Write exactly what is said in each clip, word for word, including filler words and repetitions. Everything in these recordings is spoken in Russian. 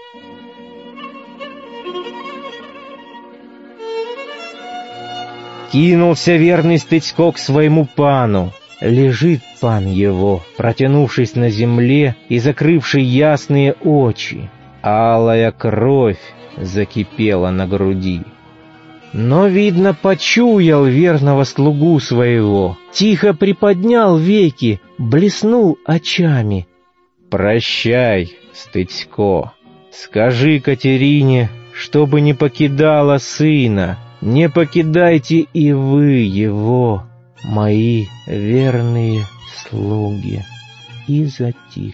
Кинулся верный Стыцко к своему пану. Лежит пан его, протянувшись на земле и закрывший ясные очи. Алая кровь закипела на груди. Но, видно, почуял верного слугу своего, тихо приподнял веки, блеснул очами. «Прощай, Стыцко, скажи Катерине, чтобы не покидала сына, не покидайте и вы его, мои верные слуги». И затих.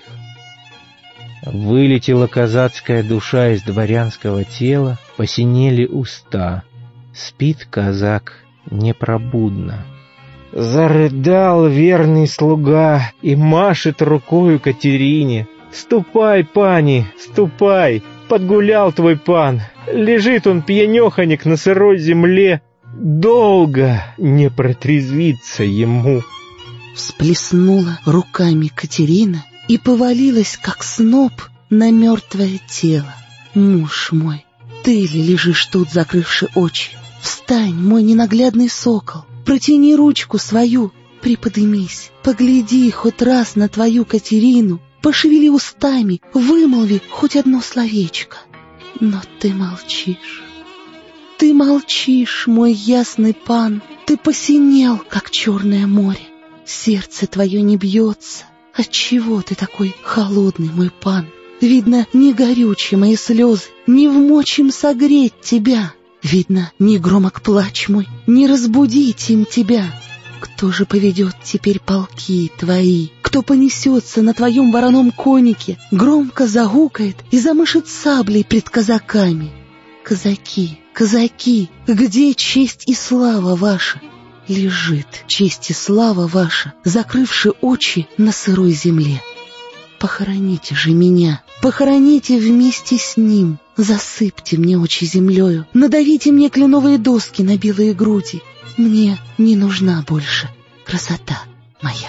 Вылетела казацкая душа из дворянского тела, посинели уста. Спит казак непробудно. Зарыдал верный слуга и машет рукою Катерине. «Ступай, пани, ступай, подгулял твой пан. Лежит он пьянеханик на сырой земле. Долго не протрезвиться ему». Всплеснула руками Катерина и повалилась, как сноп, на мертвое тело. «Муж мой, ты ли лежишь тут, закрывши очи? Встань, мой ненаглядный сокол, протяни ручку свою, приподымись, погляди хоть раз на твою Катерину, пошевели устами, вымолви хоть одно словечко». Но ты молчишь. Ты молчишь, мой ясный пан, ты посинел, как черное море. Сердце твое не бьется. Отчего ты такой холодный, мой пан? Видно, не горючие мои слезы, не в мочь им согреть тебя. Видно, не громок плач мой, не разбудить им тебя. Кто же поведет теперь полки твои? Кто понесется на твоем вороном конике, громко загукает и замышет саблей пред казаками? Казаки, казаки, где честь и слава ваша? Лежит честь и слава ваша, закрывши очи на сырой земле. Похороните же меня, похороните вместе с ним, засыпьте мне очи землею, надавите мне кленовые доски на белые груди. Мне не нужна больше красота моя.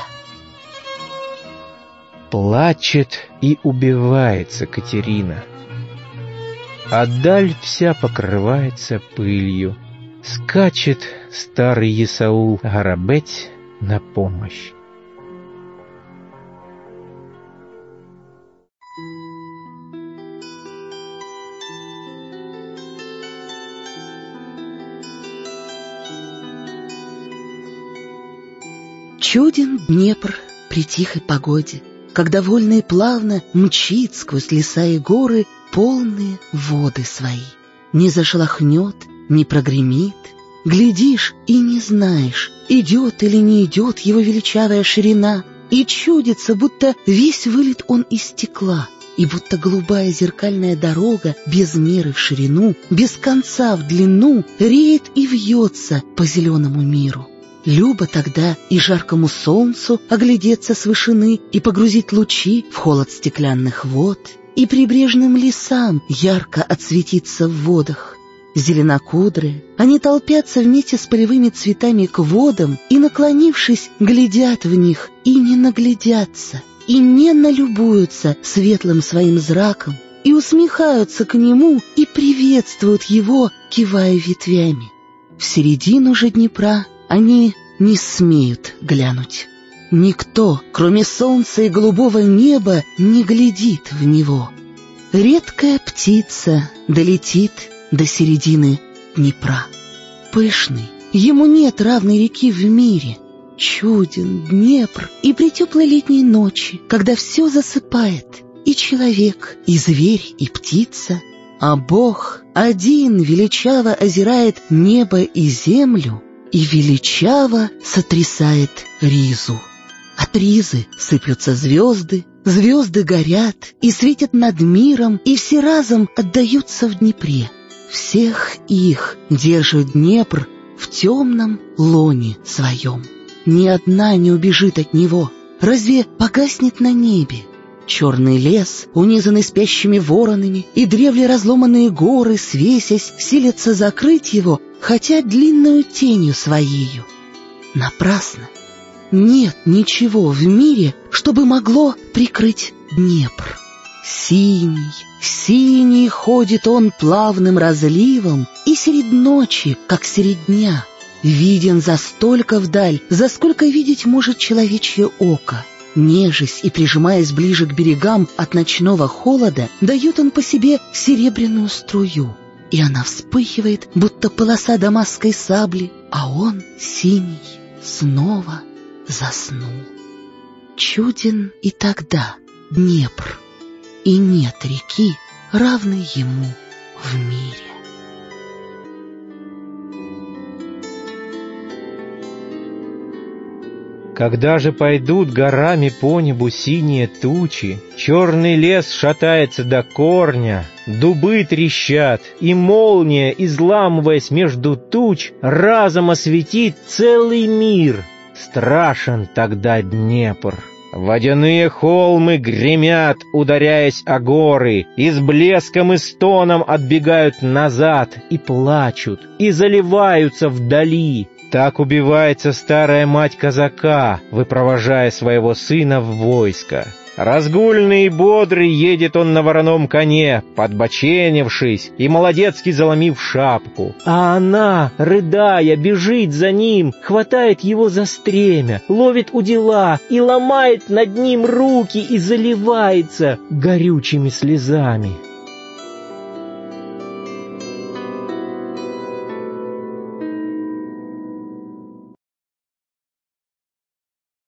Плачет и убивается Катерина, а даль вся покрывается пылью. Скачет старый Есаул Гарабеть на помощь. Чуден Днепр при тихой погоде, когда вольно и плавно мчит сквозь леса и горы полные воды свои. Не зашелохнет, не прогремит, глядишь и не знаешь, идет или не идет его величавая ширина, и чудится, будто весь вылит он из стекла, и будто голубая зеркальная дорога без меры в ширину, без конца в длину реет и вьется по зеленому миру. Любо тогда и жаркому солнцу оглядеться с вышины и погрузить лучи в холод стеклянных вод, и прибрежным лесам ярко отсветиться в водах. Зеленокудрые, они толпятся вместе с полевыми цветами к водам и, наклонившись, глядят в них и не наглядятся, и не налюбуются светлым своим зраком, и усмехаются к нему и приветствуют его, кивая ветвями. В середину же Днепра они не смеют глянуть. Никто, кроме солнца и голубого неба, не глядит в него. Редкая птица долетит до середины Днепра. Пышный, ему нет равной реки в мире. Чуден Днепр и при теплой летней ночи, когда все засыпает, и человек, и зверь, и птица, а Бог один величаво озирает небо и землю и величаво сотрясает ризу. От ризы сыплются звезды, звезды горят и светят над миром, и все разом отдаются в Днепре. Всех их держит Днепр в темном лоне своем. Ни одна не убежит от него. Разве погаснет на небе? Черный лес, унизанный спящими воронами, и древле разломанные горы, свесясь, силятся закрыть его, хотя длинную тенью своею. Напрасно. Нет ничего в мире, чтобы могло прикрыть Днепр. Синий, синий ходит он плавным разливом, и средь ночи, как средь дня, виден за столько вдаль, за сколько видеть может человечье око. Нежась и прижимаясь ближе к берегам от ночного холода, дает он по себе серебряную струю, и она вспыхивает, будто полоса дамасской сабли, а он, синий, снова заснул. Чуден и тогда Днепр, и нет реки, равной ему в мире. Когда же пойдут горами по небу синие тучи, черный лес шатается до корня, дубы трещат, и молния, изламываясь между туч, разом осветит целый мир. Страшен тогда Днепр. Водяные холмы гремят, ударяясь о горы, и с блеском и стоном отбегают назад, и плачут, и заливаются вдали. Так убивается старая мать казака, выпровожая своего сына в войско. Разгульный и бодрый едет он на вороном коне, подбоченившись и молодецки заломив шапку. А она, рыдая, бежит за ним, хватает его за стремя, ловит удила и ломает над ним руки и заливается горючими слезами.